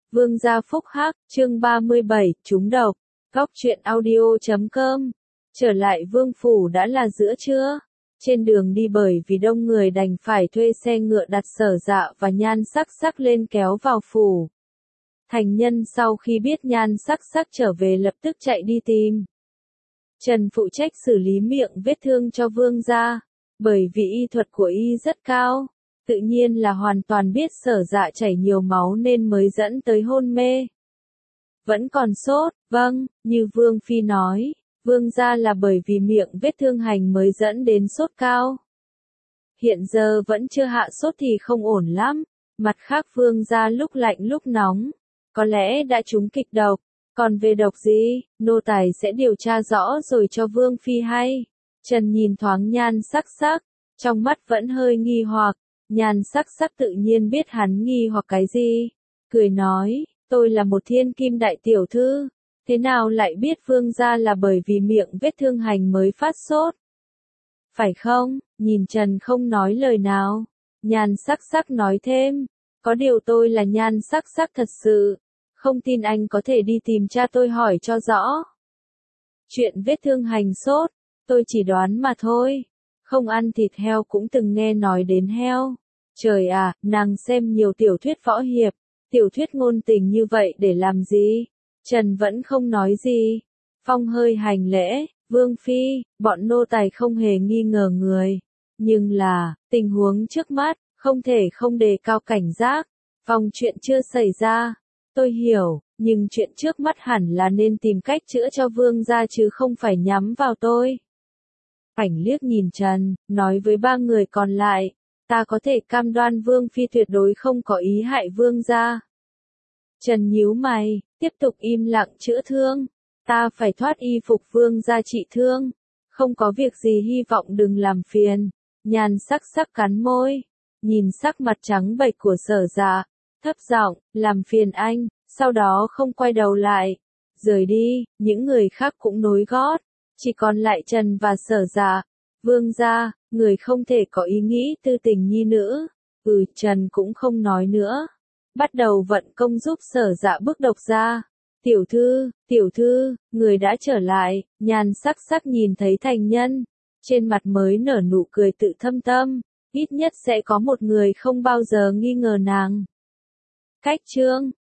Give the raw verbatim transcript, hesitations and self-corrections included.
Vương gia phúc hắc, chương ba mươi bảy, trúng độc. Góc truyện audio chấm com. Trở lại vương phủ đã là giữa trưa. Trên đường đi bởi vì đông người đành phải thuê xe ngựa đặt Sở Dạ và Nhan Sắc Sắc lên kéo vào phủ. Thành nhân sau khi biết Nhan Sắc Sắc trở về lập tức chạy đi tìm. Trần phụ trách xử lý miệng vết thương cho vương gia, bởi vì y thuật của y rất cao, tự nhiên là hoàn toàn biết Sở Dạ chảy nhiều máu nên mới dẫn tới hôn mê. Vẫn còn sốt, vâng, như Vương Phi nói, vương gia là bởi vì miệng vết thương hành mới dẫn đến sốt cao. Hiện giờ vẫn chưa hạ sốt thì không ổn lắm, mặt khác vương gia lúc lạnh lúc nóng, có lẽ đã trúng kịch độc. Còn về độc gì, nô tài sẽ điều tra rõ rồi cho Vương Phi hay. Trần nhìn thoáng Nhan Sắc Sắc, trong mắt vẫn hơi nghi hoặc, Nhan Sắc Sắc tự nhiên biết hắn nghi hoặc cái gì. Cười nói, tôi là một thiên kim đại tiểu thư, thế nào lại biết vương gia là bởi vì miệng vết thương hành mới phát sốt? Phải không? Nhìn Trần không nói lời nào. Nhan Sắc Sắc nói thêm, có điều tôi là Nhan Sắc Sắc thật sự. Không tin anh có thể đi tìm cha tôi hỏi cho rõ. Chuyện vết thương hành sốt, tôi chỉ đoán mà thôi. Không ăn thịt heo cũng từng nghe nói đến heo. Trời à, nàng xem nhiều tiểu thuyết võ hiệp, tiểu thuyết ngôn tình như vậy để làm gì? Trần vẫn không nói gì. Phong hơi hành lễ, Vương Phi, bọn nô tài không hề nghi ngờ người. Nhưng là, tình huống trước mắt, không thể không đề cao cảnh giác. Phong chuyện chưa xảy ra. Tôi hiểu, nhưng chuyện trước mắt hẳn là nên tìm cách chữa cho vương gia chứ không phải nhắm vào tôi. Cảnh liếc nhìn Trần, nói với ba người còn lại, ta có thể cam đoan Vương Phi tuyệt đối không có ý hại vương gia. Trần nhíu mày, tiếp tục im lặng chữa thương, ta phải thoát y phục vương gia trị thương, không có việc gì hy vọng đừng làm phiền. Nhan Sắc Sắc cắn môi, nhìn sắc mặt trắng bệch của Sở Dạ. Thấp giọng, làm phiền anh, sau đó không quay đầu lại. Rời đi, những người khác cũng nối gót. Chỉ còn lại Trần và Sở Dạ. Vương gia, người không thể có ý nghĩ tư tình nhi nữ. Ừ, Trần cũng không nói nữa. Bắt đầu vận công giúp Sở Dạ bức độc ra. Tiểu thư, tiểu thư, người đã trở lại. Nhan Sắc Sắc nhìn thấy thành nhân. Trên mặt mới nở nụ cười tự thâm tâm. Ít nhất sẽ có một người không bao giờ nghi ngờ nàng. Cách chương